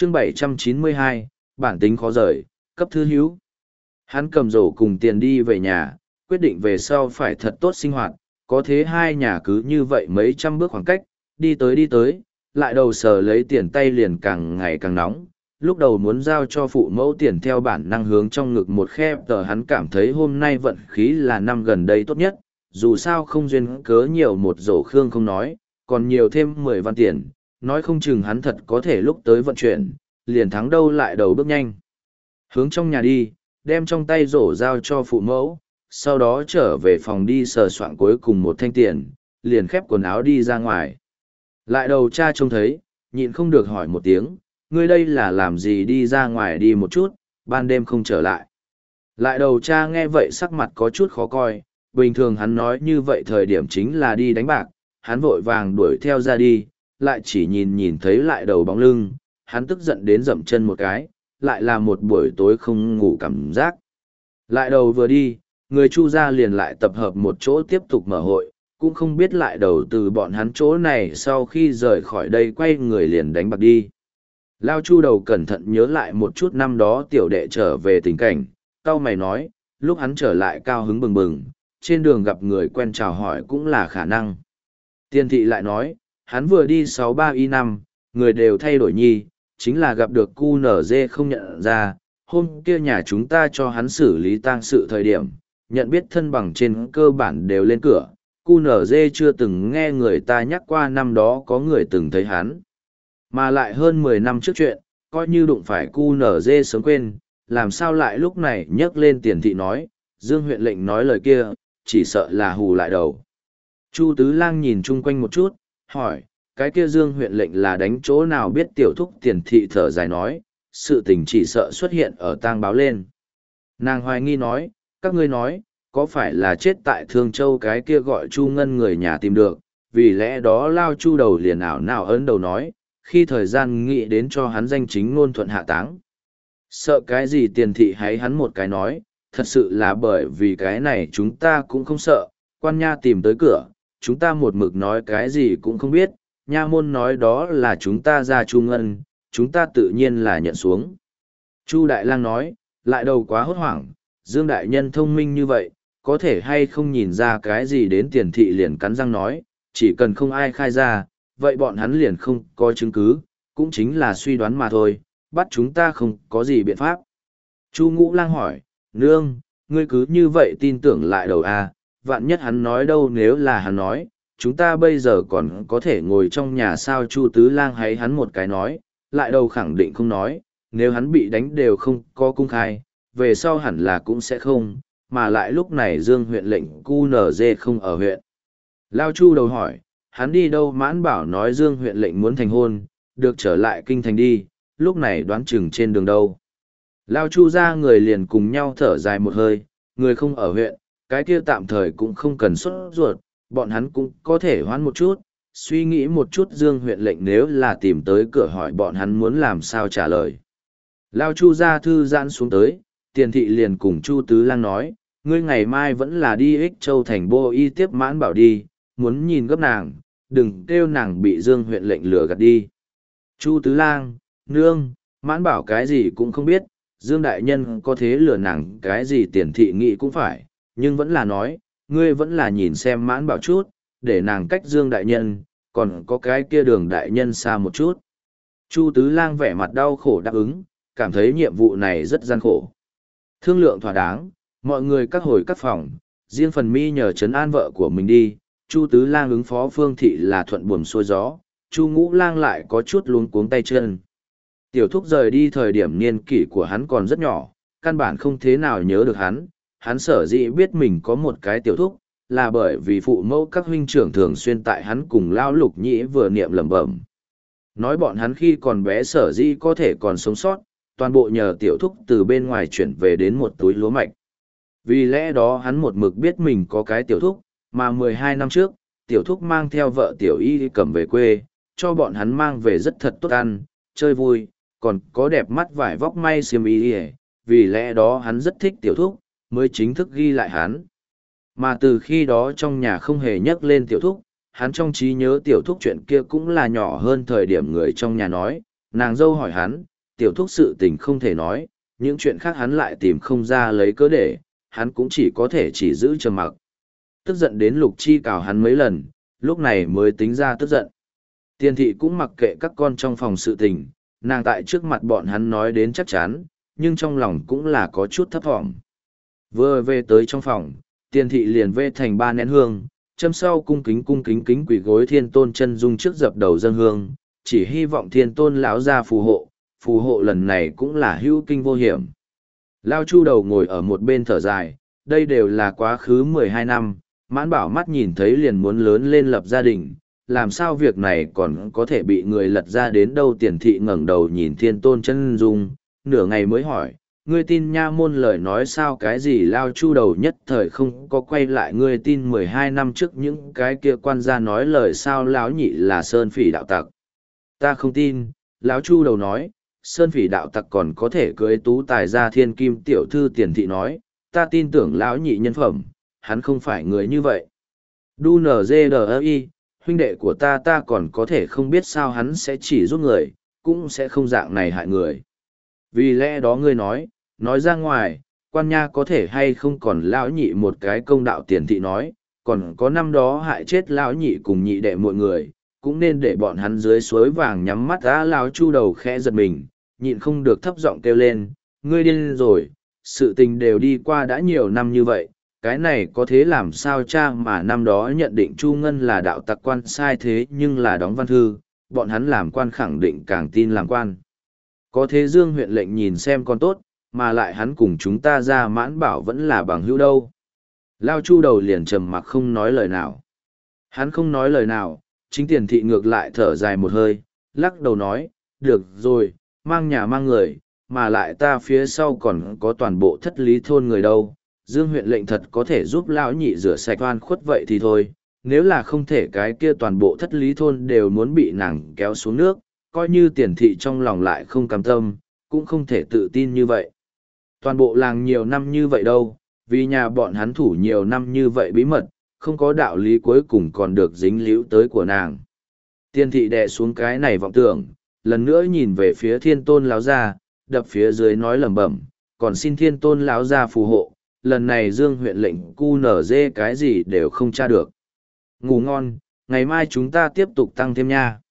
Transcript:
chương 792, bản tính khó rời, cấp thư hữu. Hắn cầm rổ cùng tiền đi về nhà, quyết định về sau phải thật tốt sinh hoạt, có thế hai nhà cứ như vậy mấy trăm bước khoảng cách, đi tới, lại đầu sờ lấy tiền tay liền càng ngày càng nóng. Lúc đầu muốn giao cho phụ mẫu tiền theo bản năng hướng trong ngực một khe tờ, hắn cảm thấy hôm nay vận khí là năm gần đây tốt nhất, dù sao không duyên cớ nhiều một rổ khương không nói, còn nhiều thêm 10 văn tiền, nói không chừng hắn thật có thể lúc tới vận chuyển, liền thắng đâu lại đầu bước nhanh. Hướng trong nhà đi, đem trong tay rổ giao cho phụ mẫu, sau đó trở về phòng đi sờ soạn cuối cùng một thanh tiền, liền khép quần áo đi ra ngoài. Lại đầu cha trông thấy, nhịn không được hỏi một tiếng, ngươi đây là làm gì đi ra ngoài đi một chút, ban đêm không trở lại. Lại đầu cha nghe vậy sắc mặt có chút khó coi, bình thường hắn nói như vậy thời điểm chính là đi đánh bạc, hắn vội vàng đuổi theo ra đi, lại chỉ nhìn thấy lại đầu bóng lưng, hắn tức giận đến dậm chân một cái, lại là một buổi tối không ngủ cảm giác. Lại đầu vừa đi, người Chu gia liền lại tập hợp một chỗ tiếp tục mở hội, cũng không biết lại đầu từ bọn hắn chỗ này sau khi rời khỏi đây quay người liền đánh bạc đi. Lao Chu đầu cẩn thận nhớ lại một chút năm đó tiểu đệ trở về tình cảnh, cau mày nói, lúc hắn trở lại cao hứng bừng bừng, trên đường gặp người quen chào hỏi cũng là khả năng. Tiên thị lại nói, hắn vừa đi 63Y5, người đều thay đổi nhi, chính là gặp được cu nở dê không nhận ra, hôm kia nhà chúng ta cho hắn xử lý tang sự thời điểm, nhận biết thân bằng trên cơ bản đều lên cửa, cu nở dê chưa từng nghe người ta nhắc qua năm đó có người từng thấy hắn. Mà lại hơn 10 năm trước chuyện, coi như đụng phải cu nở dê sớm quên, làm sao lại lúc này nhắc lên tiền thị nói, Dương huyện lệnh nói lời kia, chỉ sợ là hù lại đầu. Chu Tứ Lang nhìn chung quanh một chút, hỏi, cái kia Dương huyện lệnh là đánh chỗ nào biết tiểu thúc tiền thị thở dài nói, sự tình chỉ sợ xuất hiện ở tang báo lên. Nàng hoài nghi nói, các ngươi nói, có phải là chết tại Thương Châu cái kia gọi Chu Ngân người nhà tìm được, vì lẽ đó Lao Chu đầu liền ảo nào ấn đầu nói, khi thời gian nghĩ đến cho hắn danh chính ngôn thuận hạ táng. Sợ cái gì tiền thị hay hắn một cái nói, thật sự là bởi vì cái này chúng ta cũng không sợ, quan nha tìm tới cửa, chúng ta một mực nói cái gì cũng không biết, nha môn nói đó là chúng ta ra Chu Ngân, chúng ta tự nhiên là nhận xuống. Chu Đại Lang nói, lại đầu quá hốt hoảng, Dương Đại Nhân thông minh như vậy, có thể hay không nhìn ra cái gì đến tiền thị liền cắn răng nói, chỉ cần không ai khai ra, vậy bọn hắn liền không có chứng cứ, cũng chính là suy đoán mà thôi, bắt chúng ta không có gì biện pháp. Chu Ngũ Lang hỏi, nương, ngươi cứ như vậy tin tưởng lại đầu à, vạn nhất hắn nói đâu nếu là hắn nói, chúng ta bây giờ còn có thể ngồi trong nhà sao. Chu Tứ Lang hay hắn một cái nói, lại đầu khẳng định không nói, nếu hắn bị đánh đều không có cung khai, về sau hẳn là cũng sẽ không, mà lại lúc này Dương huyện lệnh cu nở dê không ở huyện. Lao Chu đầu hỏi, hắn đi đâu? Mãn Bảo nói Dương huyện lệnh muốn thành hôn, được trở lại kinh thành đi, lúc này đoán chừng trên đường đâu. Lao Chu ra người liền cùng nhau thở dài một hơi, người không ở huyện, cái kia tạm thời cũng không cần xuất ruột, bọn hắn cũng có thể hoãn một chút, suy nghĩ một chút Dương huyện lệnh nếu là tìm tới cửa hỏi bọn hắn muốn làm sao trả lời. Lao Chu ra thư giãn xuống tới, tiền thị liền cùng Chu Tứ Lang nói, ngươi ngày mai vẫn là đi Ích Châu thành Bô Y tiếp Mãn Bảo đi, muốn nhìn gấp nàng, đừng kêu nàng bị Dương huyện lệnh lừa gạt đi. Chu Tứ Lang, nương, Mãn Bảo cái gì cũng không biết, Dương đại nhân có thế lừa nàng cái gì tiền thị nghĩ cũng phải, nhưng vẫn là nói, ngươi vẫn là nhìn xem Mãn Bảo chút, để nàng cách Dương đại nhân, còn có cái kia Đường đại nhân xa một chút. Chu Tứ Lang vẻ mặt đau khổ đáp ứng, cảm thấy nhiệm vụ này rất gian khổ. Thương lượng thỏa đáng, mọi người các hồi các phòng, riêng phần mi nhờ trấn an vợ của mình đi. Chu Tứ Lang ứng phó Phương Thị là thuận buồm xuôi gió, Chu Ngũ Lang lại có chút luống cuống tay chân. Tiểu Thúc rời đi thời điểm niên kỷ của hắn còn rất nhỏ, căn bản không thế nào nhớ được hắn sở dĩ biết mình có một cái Tiểu Thúc, là bởi vì phụ mẫu các huynh trưởng thường xuyên tại hắn cùng Lao Lục Nhĩ vừa niệm lẩm bẩm. Nói bọn hắn khi còn bé sở dĩ có thể còn sống sót, toàn bộ nhờ Tiểu Thúc từ bên ngoài chuyển về đến một túi lúa mạch. Vì lẽ đó hắn một mực biết mình có cái Tiểu Thúc, mà 12 năm trước, Tiểu Thúc mang theo vợ Tiểu Y cầm về quê, cho bọn hắn mang về rất thật tốt ăn, chơi vui, còn có đẹp mắt vải vóc may xiêm y, vì lẽ đó hắn rất thích Tiểu Thúc, mới chính thức ghi lại hắn. Mà từ khi đó trong nhà không hề nhắc lên Tiểu Thúc, hắn trong trí nhớ Tiểu Thúc chuyện kia cũng là nhỏ hơn thời điểm người trong nhà nói, nàng dâu hỏi hắn, tiểu thúc sự tình không thể nói, những chuyện khác hắn lại tìm không ra lấy cớ để, hắn cũng chỉ có thể chỉ giữ trầm mặc. Tức giận đến Lục Chi cào hắn mấy lần, lúc này mới tính ra tức giận. Tiền thị cũng mặc kệ các con trong phòng sự tình, nàng tại trước mặt bọn hắn nói đến chắc chắn, nhưng trong lòng cũng là có chút thấp thỏm. Vừa về tới trong phòng, tiền thị liền vê thành 3 nén hương, châm sau cung kính kính quỳ gối thiên tôn chân dung trước dập đầu dâng hương, chỉ hy vọng thiên tôn lão ra phù hộ lần này cũng là hữu kinh vô hiểm. Lao Chu đầu ngồi ở một bên thở dài, đây đều là quá khứ 12 năm, Mãn Bảo mắt nhìn thấy liền muốn lớn lên lập gia đình, làm sao việc này còn có thể bị người lật ra đến đâu. Tiền thị ngẩng đầu nhìn thiên tôn chân dung, nửa ngày mới hỏi, ngươi tin nha môn lời nói sao? Cái gì? Lao Chu đầu nhất thời không có quay lại. Ngươi tin 12 năm trước những cái kia quan gia nói lời sao? Lão nhị là sơn phỉ đạo tặc. Ta không tin. Lão Chu đầu nói, sơn phỉ đạo tặc còn có thể cưới tú tài gia thiên kim tiểu thư. Tiền thị nói, ta tin tưởng lão nhị nhân phẩm, hắn không phải người như vậy. Đu NGDI, huynh đệ của ta còn có thể không biết sao hắn sẽ chỉ giúp người, cũng sẽ không dạng này hại người. Vì lẽ đó ngươi nói ra ngoài, quan nha có thể hay không còn lão nhị một cái công đạo. Tiền thị nói, còn có năm đó hại chết lão nhị cùng nhị đệ mọi người, cũng nên để bọn hắn dưới suối vàng nhắm mắt ra. Lão Chu đầu khẽ giật mình, nhịn không được thấp giọng kêu lên, ngươi điên rồi, sự tình đều đi qua đã nhiều năm như vậy, cái này có thế làm sao? Cha mà năm đó nhận định Chu Ngân là đạo tặc quan sai thế nhưng là đóng văn thư, bọn hắn làm quan khẳng định càng tin làm quan. Có thế Dương huyện lệnh nhìn xem con tốt, mà lại hắn cùng chúng ta ra Mãn Bảo vẫn là bằng hữu đâu. Lao Chu đầu liền trầm mặc không nói lời nào. Hắn không nói lời nào, chính Tiền thị ngược lại thở dài một hơi, lắc đầu nói, được rồi, mang nhà mang người, mà lại ta phía sau còn có toàn bộ thất lý thôn người đâu. Dương huyện lệnh thật có thể giúp lão nhị rửa sạch oan khuất vậy thì thôi, nếu là không thể cái kia toàn bộ thất lý thôn đều muốn bị nàng kéo xuống nước, coi như Tiền thị trong lòng lại không cam tâm, cũng không thể tự tin như vậy. Toàn bộ làng nhiều năm như vậy đâu, vì nhà bọn hắn thủ nhiều năm như vậy bí mật, không có đạo lý cuối cùng còn được dính líu tới của nàng. Tiền thị đè xuống cái này vọng tưởng, lần nữa nhìn về phía thiên tôn lão gia, đập phía dưới nói lẩm bẩm, còn xin thiên tôn lão gia phù hộ, lần này Dương huyện lệnh cu nở dê cái gì đều không tra được. Ngủ ngon, ngày mai chúng ta tiếp tục tăng thêm nha.